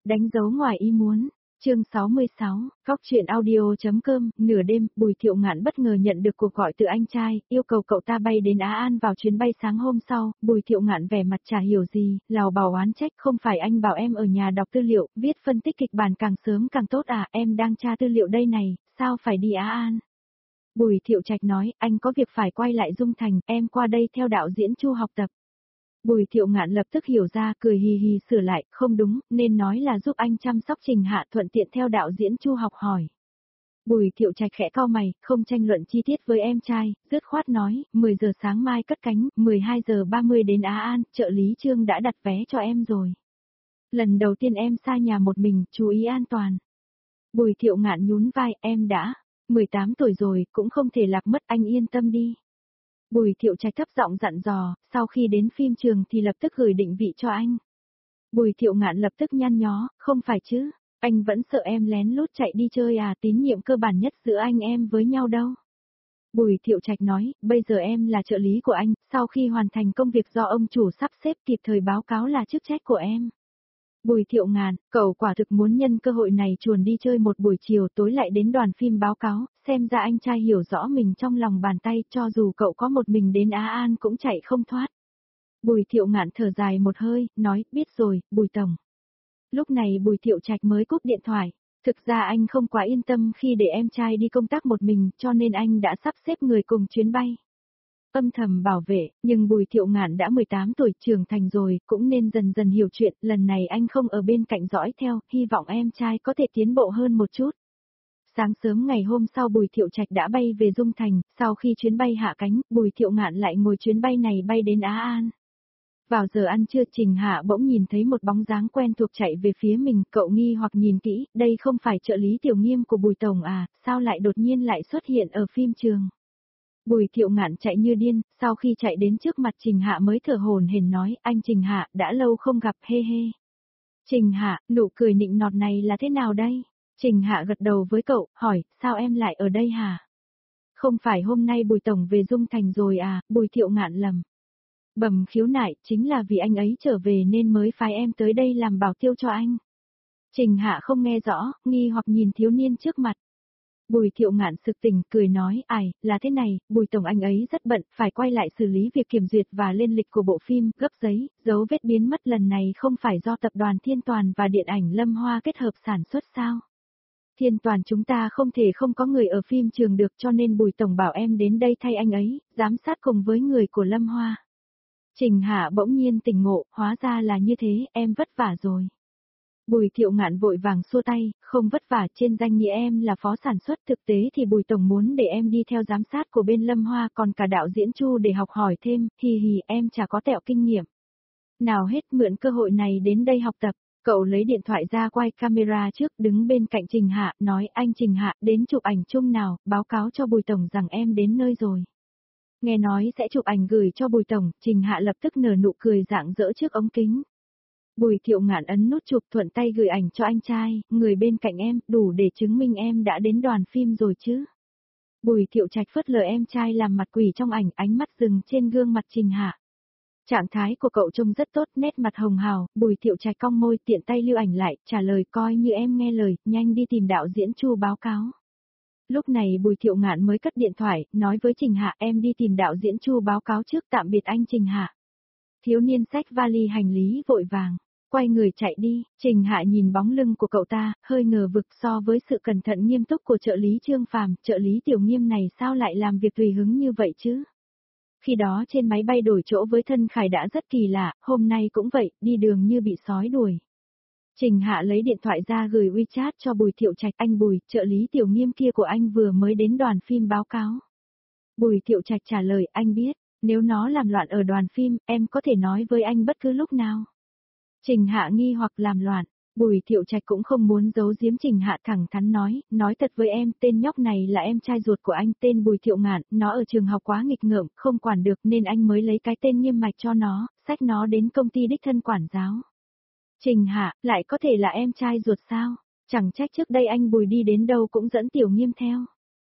Đánh dấu ngoài ý muốn. Chương 66, Góc truyện audio.com, nửa đêm, Bùi Thiệu Ngạn bất ngờ nhận được cuộc gọi từ anh trai, yêu cầu cậu ta bay đến Á An vào chuyến bay sáng hôm sau. Bùi Thiệu Ngạn vẻ mặt chả hiểu gì, lào bào oán trách, không phải anh bảo em ở nhà đọc tư liệu, viết phân tích kịch bản càng sớm càng tốt à, em đang tra tư liệu đây này, sao phải đi Á An? Bùi Thiệu Trạch nói, anh có việc phải quay lại Dung Thành, em qua đây theo đạo diễn Chu học tập. Bùi Thiệu Ngạn lập tức hiểu ra, cười hì hì sửa lại, không đúng, nên nói là giúp anh chăm sóc Trình Hạ, thuận tiện theo đạo diễn Chu học hỏi. Bùi Thiệu Trạch khẽ cau mày, không tranh luận chi tiết với em trai, dứt khoát nói, 10 giờ sáng mai cất cánh, 12 giờ 30 đến Á An, trợ lý Trương đã đặt vé cho em rồi. Lần đầu tiên em xa nhà một mình, chú ý an toàn. Bùi Thiệu Ngạn nhún vai, em đã 18 tuổi rồi, cũng không thể lạc mất, anh yên tâm đi. Bùi Thiệu Trạch thấp giọng dặn dò, sau khi đến phim trường thì lập tức gửi định vị cho anh. Bùi Thiệu Ngạn lập tức nhăn nhó, không phải chứ, anh vẫn sợ em lén lút chạy đi chơi à, tín nhiệm cơ bản nhất giữa anh em với nhau đâu. Bùi Thiệu Trạch nói, bây giờ em là trợ lý của anh, sau khi hoàn thành công việc do ông chủ sắp xếp kịp thời báo cáo là chức trách của em. Bùi Thiệu Ngạn, cậu quả thực muốn nhân cơ hội này chuồn đi chơi một buổi chiều tối lại đến đoàn phim báo cáo, xem ra anh trai hiểu rõ mình trong lòng bàn tay, cho dù cậu có một mình đến Á An cũng chạy không thoát. Bùi Thiệu Ngạn thở dài một hơi, nói, biết rồi, Bùi Tổng. Lúc này Bùi Thiệu Trạch mới cúp điện thoại. Thực ra anh không quá yên tâm khi để em trai đi công tác một mình, cho nên anh đã sắp xếp người cùng chuyến bay. Âm thầm bảo vệ, nhưng Bùi Thiệu Ngạn đã 18 tuổi trưởng thành rồi, cũng nên dần dần hiểu chuyện, lần này anh không ở bên cạnh dõi theo, hy vọng em trai có thể tiến bộ hơn một chút. Sáng sớm ngày hôm sau Bùi Thiệu Trạch đã bay về Dung Thành, sau khi chuyến bay hạ cánh, Bùi Thiệu Ngạn lại ngồi chuyến bay này bay đến Á An. Vào giờ ăn trưa Trình Hạ bỗng nhìn thấy một bóng dáng quen thuộc chạy về phía mình, cậu nghi hoặc nhìn kỹ, đây không phải trợ lý tiểu nghiêm của Bùi Tổng à, sao lại đột nhiên lại xuất hiện ở phim trường. Bùi Thiệu Ngạn chạy như điên, sau khi chạy đến trước mặt Trình Hạ mới thở hổn hển nói, anh Trình Hạ, đã lâu không gặp, hê hê. Trình Hạ, nụ cười nịnh nọt này là thế nào đây? Trình Hạ gật đầu với cậu, hỏi, sao em lại ở đây hả? Không phải hôm nay Bùi Tổng về Dung Thành rồi à, Bùi Thiệu Ngạn lầm. Bẩm khiếu nại, chính là vì anh ấy trở về nên mới phái em tới đây làm bảo tiêu cho anh. Trình Hạ không nghe rõ, nghi hoặc nhìn thiếu niên trước mặt. Bùi Thiệu Ngạn sực tỉnh, cười nói, ai, là thế này, Bùi Tổng anh ấy rất bận, phải quay lại xử lý việc kiểm duyệt và lên lịch của bộ phim, gấp giấy, dấu vết biến mất lần này không phải do tập đoàn Thiên Toàn và điện ảnh Lâm Hoa kết hợp sản xuất sao? Thiên Toàn chúng ta không thể không có người ở phim trường được cho nên Bùi Tổng bảo em đến đây thay anh ấy, giám sát cùng với người của Lâm Hoa. Trình Hạ bỗng nhiên tỉnh ngộ, hóa ra là như thế, em vất vả rồi. Bùi Thiệu Ngạn vội vàng xua tay, không vất vả, trên danh nghĩa em là phó sản xuất, thực tế thì Bùi Tổng muốn để em đi theo giám sát của bên Lâm Hoa, còn cả đạo diễn Chu để học hỏi thêm, hì hì, em chả có tẹo kinh nghiệm. Nào hết, mượn cơ hội này đến đây học tập. Cậu lấy điện thoại ra quay camera trước, đứng bên cạnh Trình Hạ, nói, anh Trình Hạ, đến chụp ảnh chung nào, báo cáo cho Bùi Tổng rằng em đến nơi rồi. Nghe nói sẽ chụp ảnh gửi cho Bùi Tổng, Trình Hạ lập tức nở nụ cười rạng rỡ trước ống kính. Bùi Thiệu Ngạn ấn nút chụp, thuận tay gửi ảnh cho anh trai, người bên cạnh em, đủ để chứng minh em đã đến đoàn phim rồi chứ. Bùi Thiệu Trạch phớt lờ em trai làm mặt quỷ trong ảnh, ánh mắt dừng trên gương mặt Trình Hạ. Trạng thái của cậu trông rất tốt, nét mặt hồng hào, Bùi Thiệu Trạch cong môi, tiện tay lưu ảnh lại, trả lời, coi như em nghe lời, nhanh đi tìm đạo diễn Chu báo cáo. Lúc này Bùi Thiệu Ngạn mới cất điện thoại, nói với Trình Hạ, em đi tìm đạo diễn Chu báo cáo trước, tạm biệt anh Trình Hạ. Thiếu niên xách vali hành lý vội vàng, quay người chạy đi. Trình Hạ nhìn bóng lưng của cậu ta, hơi ngờ vực, so với sự cẩn thận nghiêm túc của trợ lý Trương Phàm, trợ lý Tiểu Nghiêm này sao lại làm việc tùy hứng như vậy chứ? Khi đó trên máy bay đổi chỗ với Thân Khải đã rất kỳ lạ, hôm nay cũng vậy, đi đường như bị sói đuổi. Trình Hạ lấy điện thoại ra gửi WeChat cho Bùi Thiệu Trạch, anh Bùi, trợ lý Tiểu Nghiêm kia của anh vừa mới đến đoàn phim báo cáo. Bùi Thiệu Trạch trả lời, anh biết, nếu nó làm loạn ở đoàn phim, em có thể nói với anh bất cứ lúc nào. Trình Hạ nghi hoặc làm loạn, Bùi Thiệu Trạch cũng không muốn giấu giếm. Trình Hạ thẳng thắn nói thật với em, tên nhóc này là em trai ruột của anh, tên Bùi Thiệu Ngạn, nó ở trường học quá nghịch ngợm, không quản được nên anh mới lấy cái tên Nghiêm Mạch cho nó, xách nó đến công ty đích thân quản giáo. Trình Hạ, lại có thể là em trai ruột sao? Chẳng trách trước đây anh Bùi đi đến đâu cũng dẫn Tiểu Nghiêm theo.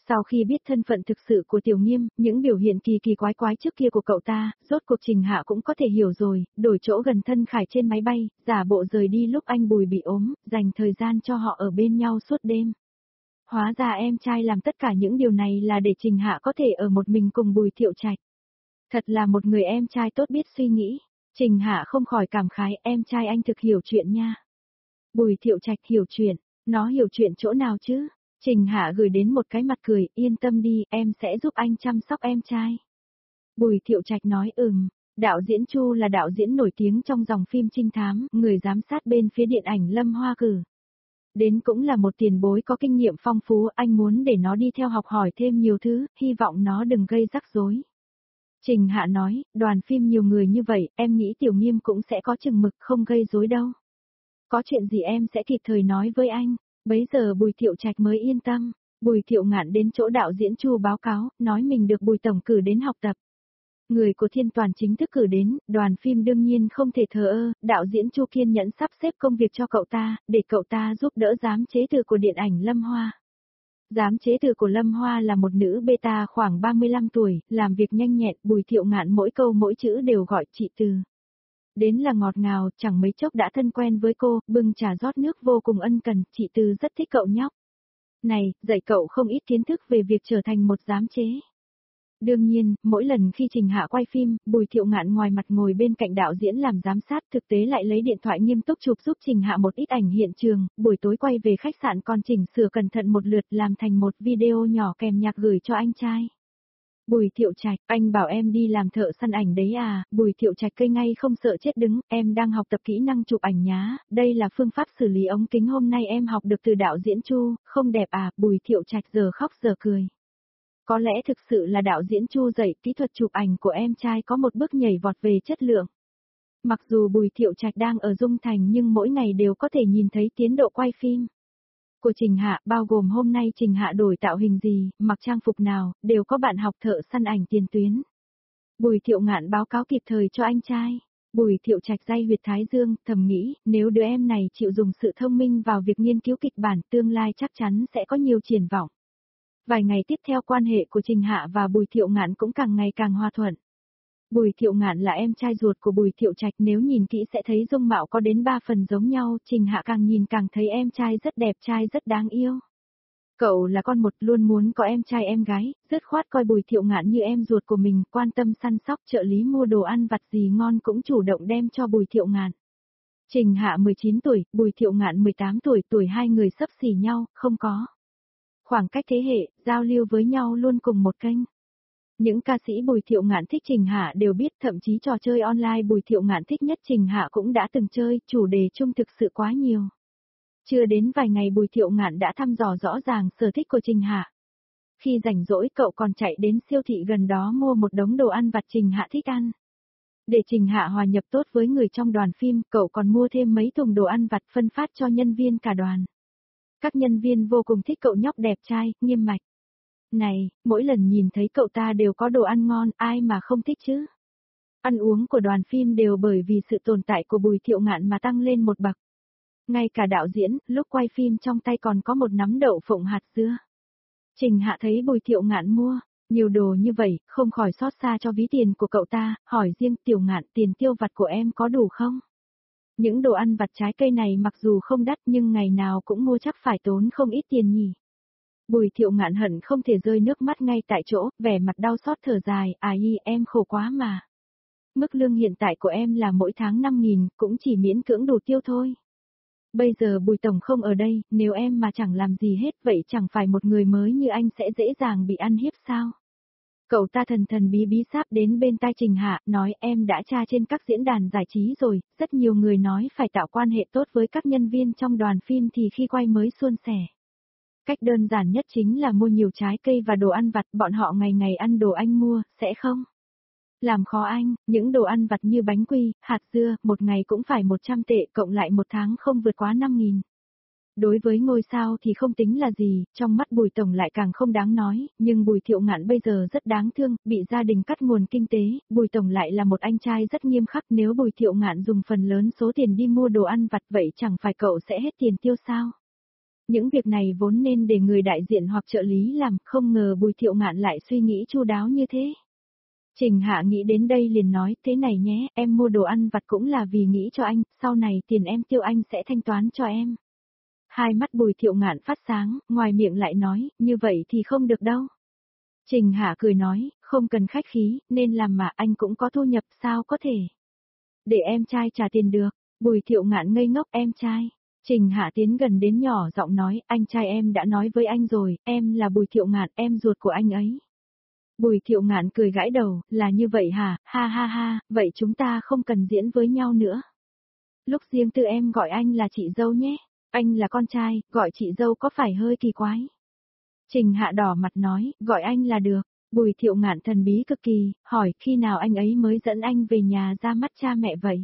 Sau khi biết thân phận thực sự của Tiểu Nghiêm, những biểu hiện kỳ kỳ quái quái trước kia của cậu ta, rốt cuộc Trình Hạ cũng có thể hiểu rồi, đổi chỗ gần thân Khải trên máy bay, giả bộ rời đi lúc anh Bùi bị ốm, dành thời gian cho họ ở bên nhau suốt đêm. Hóa ra em trai làm tất cả những điều này là để Trình Hạ có thể ở một mình cùng Bùi Thiệu Trạch. Thật là một người em trai tốt biết suy nghĩ. Trình Hạ không khỏi cảm khái, em trai anh thực hiểu chuyện nha. Bùi Thiệu Trạch hiểu chuyện, nó hiểu chuyện chỗ nào chứ? Trình Hạ gửi đến một cái mặt cười, yên tâm đi, em sẽ giúp anh chăm sóc em trai. Bùi Thiệu Trạch nói đạo diễn Chu là đạo diễn nổi tiếng trong dòng phim trinh thám, người giám sát bên phía điện ảnh Lâm Hoa cử. Đến cũng là một tiền bối có kinh nghiệm phong phú, anh muốn để nó đi theo học hỏi thêm nhiều thứ, hy vọng nó đừng gây rắc rối. Trình Hạ nói, đoàn phim nhiều người như vậy, em nghĩ Tiểu Nghiêm cũng sẽ có chừng mực không gây rối đâu. Có chuyện gì em sẽ kịp thời nói với anh. Bấy giờ Bùi Thiệu Trạch mới yên tâm. Bùi Thiệu Ngạn đến chỗ đạo diễn Chu báo cáo, nói mình được Bùi Tổng cử đến học tập. Người của Thiên Toàn chính thức cử đến, đoàn phim đương nhiên không thể thờ ơ, đạo diễn Chu kiên nhẫn sắp xếp công việc cho cậu ta, để cậu ta giúp đỡ giám chế từ của điện ảnh Lâm Hoa. Giám chế từ của Lâm Hoa là một nữ beta khoảng 35 tuổi, làm việc nhanh nhẹn, Bùi Thiệu Ngạn mỗi câu mỗi chữ đều gọi chị Từ. Đến là ngọt ngào, chẳng mấy chốc đã thân quen với cô, bưng trà rót nước vô cùng ân cần, chị Từ rất thích cậu nhóc. Này, dạy cậu không ít kiến thức về việc trở thành một giám chế. Đương nhiên, mỗi lần khi Trình Hạ quay phim, Bùi Thiệu Ngạn ngoài mặt ngồi bên cạnh đạo diễn làm giám sát, thực tế lại lấy điện thoại nghiêm túc chụp giúp Trình Hạ một ít ảnh hiện trường, buổi tối quay về khách sạn còn chỉnh sửa cẩn thận một lượt làm thành một video nhỏ kèm nhạc gửi cho anh trai. Bùi Thiệu Trạch, anh bảo em đi làm thợ săn ảnh đấy à? Bùi Thiệu Trạch cây ngay không sợ chết đứng, em đang học tập kỹ năng chụp ảnh nhá, đây là phương pháp xử lý ống kính hôm nay em học được từ đạo diễn Chu, không đẹp à? Bùi Thiệu Trạch giờ khóc giờ cười. Có lẽ thực sự là đạo diễn Chu dạy kỹ thuật chụp ảnh của em trai có một bước nhảy vọt về chất lượng. Mặc dù Bùi Thiệu Trạch đang ở Dung Thành nhưng mỗi ngày đều có thể nhìn thấy tiến độ quay phim của Trình Hạ, bao gồm hôm nay Trình Hạ đổi tạo hình gì, mặc trang phục nào, đều có bạn học thợ săn ảnh tiền tuyến. Bùi Thiệu Ngạn báo cáo kịp thời cho anh trai. Bùi Thiệu Trạch day huyệt thái dương, thầm nghĩ, nếu đứa em này chịu dùng sự thông minh vào việc nghiên cứu kịch bản, tương lai chắc chắn sẽ có nhiều triển vọng. Vài ngày tiếp theo quan hệ của Trình Hạ và Bùi Thiệu Ngạn cũng càng ngày càng hòa thuận. Bùi Thiệu Ngạn là em trai ruột của Bùi Thiệu Trạch, nếu nhìn kỹ sẽ thấy dung mạo có đến 3 phần giống nhau, Trình Hạ càng nhìn càng thấy em trai rất đẹp trai rất đáng yêu. Cậu là con một luôn muốn có em trai em gái, dứt khoát coi Bùi Thiệu Ngạn như em ruột của mình, quan tâm săn sóc trợ lý mua đồ ăn vặt gì ngon cũng chủ động đem cho Bùi Thiệu Ngạn. Trình Hạ 19 tuổi, Bùi Thiệu Ngạn 18 tuổi, tuổi hai người xấp xỉ nhau, không có khoảng cách thế hệ, giao lưu với nhau luôn cùng một kênh. Những ca sĩ Bùi Thiệu Ngạn thích Trình Hạ đều biết, thậm chí trò chơi online Bùi Thiệu Ngạn thích nhất Trình Hạ cũng đã từng chơi, chủ đề chung thực sự quá nhiều. Chưa đến vài ngày Bùi Thiệu Ngạn đã thăm dò rõ ràng sở thích của Trình Hạ. Khi rảnh rỗi cậu còn chạy đến siêu thị gần đó mua một đống đồ ăn vặt Trình Hạ thích ăn. Để Trình Hạ hòa nhập tốt với người trong đoàn phim, cậu còn mua thêm mấy thùng đồ ăn vặt phân phát cho nhân viên cả đoàn. Các nhân viên vô cùng thích cậu nhóc đẹp trai, nghiêm mạch. Này, mỗi lần nhìn thấy cậu ta đều có đồ ăn ngon, ai mà không thích chứ? Ăn uống của đoàn phim đều bởi vì sự tồn tại của Bùi Thiệu Ngạn mà tăng lên một bậc. Ngay cả đạo diễn, lúc quay phim trong tay còn có một nắm đậu phộng hạt dưa. Trình Hạ thấy Bùi Thiệu Ngạn mua nhiều đồ như vậy, không khỏi xót xa cho ví tiền của cậu ta, hỏi riêng Tiểu Ngạn tiền tiêu vặt của em có đủ không? Những đồ ăn vặt trái cây này mặc dù không đắt nhưng ngày nào cũng mua chắc phải tốn không ít tiền nhỉ. Bùi Thiệu Ngạn hận không thể rơi nước mắt ngay tại chỗ, vẻ mặt đau xót thở dài, em khổ quá mà. Mức lương hiện tại của em là mỗi tháng 5.000, cũng chỉ miễn cưỡng đủ tiêu thôi. Bây giờ Bùi Tổng không ở đây, nếu em mà chẳng làm gì hết vậy chẳng phải một người mới như anh sẽ dễ dàng bị ăn hiếp sao? Cậu ta thần thần bí bí sáp đến bên tai Trình Hạ, nói em đã tra trên các diễn đàn giải trí rồi, rất nhiều người nói phải tạo quan hệ tốt với các nhân viên trong đoàn phim thì khi quay mới suôn sẻ. Cách đơn giản nhất chính là mua nhiều trái cây và đồ ăn vặt, bọn họ ngày ngày ăn đồ anh mua, sẽ không? Làm khó anh, những đồ ăn vặt như bánh quy, hạt dưa, một ngày cũng phải 100 tệ, cộng lại một tháng không vượt quá 5.000. Đối với ngôi sao thì không tính là gì, trong mắt Bùi Tổng lại càng không đáng nói, nhưng Bùi Thiệu Ngạn bây giờ rất đáng thương, bị gia đình cắt nguồn kinh tế, Bùi Tổng lại là một anh trai rất nghiêm khắc, nếu Bùi Thiệu Ngạn dùng phần lớn số tiền đi mua đồ ăn vặt vậy chẳng phải cậu sẽ hết tiền tiêu sao? Những việc này vốn nên để người đại diện hoặc trợ lý làm, không ngờ Bùi Thiệu Ngạn lại suy nghĩ chu đáo như thế. Trình Hạ nghĩ đến đây liền nói, thế này nhé, em mua đồ ăn vặt cũng là vì nghĩ cho anh, sau này tiền em tiêu anh sẽ thanh toán cho em. Hai mắt Bùi Thiệu Ngạn phát sáng, ngoài miệng lại nói, như vậy thì không được đâu. Trình Hạ cười nói, không cần khách khí, nên làm mà anh cũng có thu nhập sao có thể. Để em trai trả tiền được, Bùi Thiệu Ngạn ngây ngốc em trai. Trình Hạ tiến gần đến nhỏ giọng nói, anh trai em đã nói với anh rồi, em là Bùi Thiệu Ngạn, em ruột của anh ấy. Bùi Thiệu Ngạn cười gãi đầu, là như vậy hả, ha ha ha, vậy chúng ta không cần diễn với nhau nữa. Lúc riêng tư em gọi anh là chị dâu nhé, anh là con trai, gọi chị dâu có phải hơi kỳ quái. Trình Hạ đỏ mặt nói, gọi anh là được. Bùi Thiệu Ngạn thần bí cực kỳ, hỏi khi nào anh ấy mới dẫn anh về nhà ra mắt cha mẹ vậy?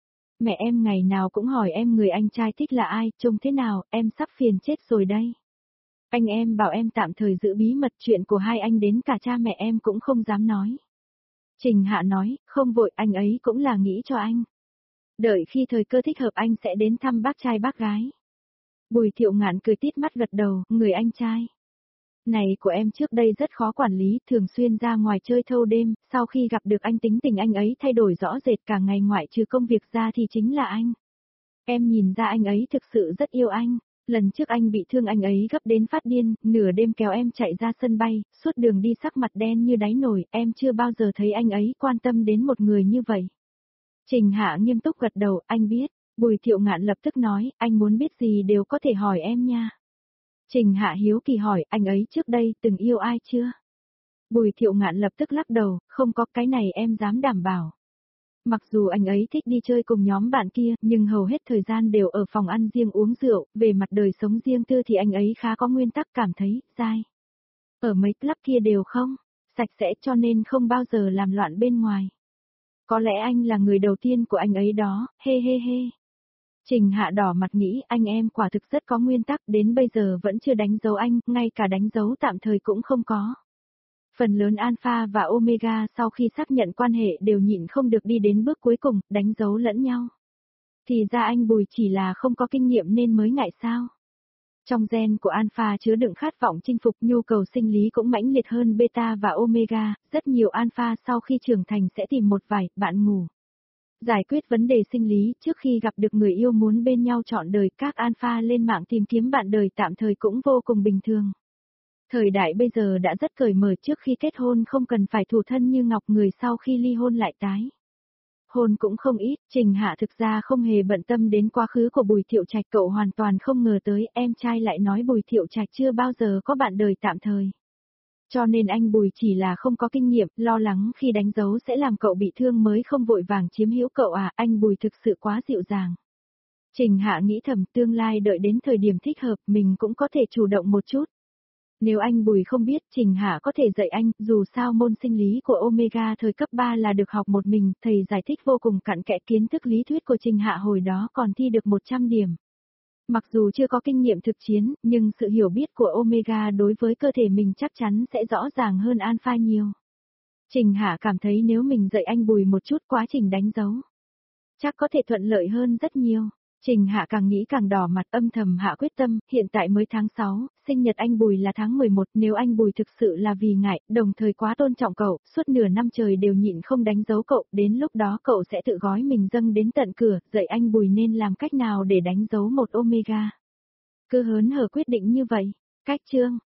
Mẹ em ngày nào cũng hỏi em người anh trai thích là ai, trông thế nào, em sắp phiền chết rồi đây. Anh em bảo em tạm thời giữ bí mật chuyện của hai anh đến cả cha mẹ em cũng không dám nói. Trình Hạ nói, không vội anh ấy cũng là nghĩ cho anh. Đợi khi thời cơ thích hợp anh sẽ đến thăm bác trai bác gái. Bùi Thiệu Ngạn cười tít mắt gật đầu, người anh trai này của em trước đây rất khó quản lý, thường xuyên ra ngoài chơi thâu đêm, sau khi gặp được anh tính tình anh ấy thay đổi rõ rệt cả ngày ngoại trừ công việc ra thì chính là anh. Em nhìn ra anh ấy thực sự rất yêu anh, lần trước anh bị thương anh ấy gấp đến phát điên, nửa đêm kéo em chạy ra sân bay, suốt đường đi sắc mặt đen như đáy nồi, em chưa bao giờ thấy anh ấy quan tâm đến một người như vậy. Trình Hạ nghiêm túc gật đầu, anh biết, Bùi Thiệu Ngạn lập tức nói, anh muốn biết gì đều có thể hỏi em nha. Trình Hạ hiếu kỳ hỏi, anh ấy trước đây từng yêu ai chưa? Bùi Thiệu Ngạn lập tức lắc đầu, không có, cái này em dám đảm bảo. Mặc dù anh ấy thích đi chơi cùng nhóm bạn kia, nhưng hầu hết thời gian đều ở phòng ăn riêng uống rượu, về mặt đời sống riêng tư thì anh ấy khá có nguyên tắc cảm thấy, dai. Ở mấy club kia đều không, sạch sẽ cho nên không bao giờ làm loạn bên ngoài. Có lẽ anh là người đầu tiên của anh ấy đó, hê hê hê. Trình Hạ đỏ mặt nghĩ anh em quả thực rất có nguyên tắc, đến bây giờ vẫn chưa đánh dấu anh, ngay cả đánh dấu tạm thời cũng không có. Phần lớn Alpha và Omega sau khi xác nhận quan hệ đều nhịn không được đi đến bước cuối cùng, đánh dấu lẫn nhau. Thì ra anh Bùi chỉ là không có kinh nghiệm nên mới ngại sao. Trong gen của Alpha chứa đựng khát vọng chinh phục, nhu cầu sinh lý cũng mãnh liệt hơn Beta và Omega, rất nhiều Alpha sau khi trưởng thành sẽ tìm một vài bạn ngủ. Giải quyết vấn đề sinh lý, trước khi gặp được người yêu muốn bên nhau trọn đời, các Alpha lên mạng tìm kiếm bạn đời tạm thời cũng vô cùng bình thường. Thời đại bây giờ đã rất cởi mở, trước khi kết hôn không cần phải thủ thân như ngọc, người sau khi ly hôn lại tái hôn cũng không ít. Trình Hạ thực ra không hề bận tâm đến quá khứ của Bùi Thiệu Trạch, cậu hoàn toàn không ngờ tới em trai lại nói Bùi Thiệu Trạch chưa bao giờ có bạn đời tạm thời. Cho nên anh Bùi chỉ là không có kinh nghiệm, lo lắng khi đánh dấu sẽ làm cậu bị thương mới không vội vàng chiếm hữu cậu à, anh Bùi thực sự quá dịu dàng. Trình Hạ nghĩ thầm, tương lai đợi đến thời điểm thích hợp mình cũng có thể chủ động một chút. Nếu anh Bùi không biết, Trình Hạ có thể dạy anh, dù sao môn sinh lý của Omega thời cấp 3 là được học một mình, thầy giải thích vô cùng cặn kẽ, kiến thức lý thuyết của Trình Hạ hồi đó còn thi được 100 điểm. Mặc dù chưa có kinh nghiệm thực chiến, nhưng sự hiểu biết của Omega đối với cơ thể mình chắc chắn sẽ rõ ràng hơn Alpha nhiều. Trình Hạ cảm thấy nếu mình dạy anh Bùi một chút quá trình đánh dấu, chắc có thể thuận lợi hơn rất nhiều. Trình Hạ càng nghĩ càng đỏ mặt, âm thầm hạ quyết tâm, hiện tại mới tháng 6, sinh nhật anh Bùi là tháng 11, nếu anh Bùi thực sự là vì ngại, đồng thời quá tôn trọng cậu, suốt nửa năm trời đều nhịn không đánh dấu cậu, đến lúc đó cậu sẽ tự gói mình dâng đến tận cửa, dạy anh Bùi nên làm cách nào để đánh dấu một Omega. Cứ hớn hở quyết định như vậy. Cách chương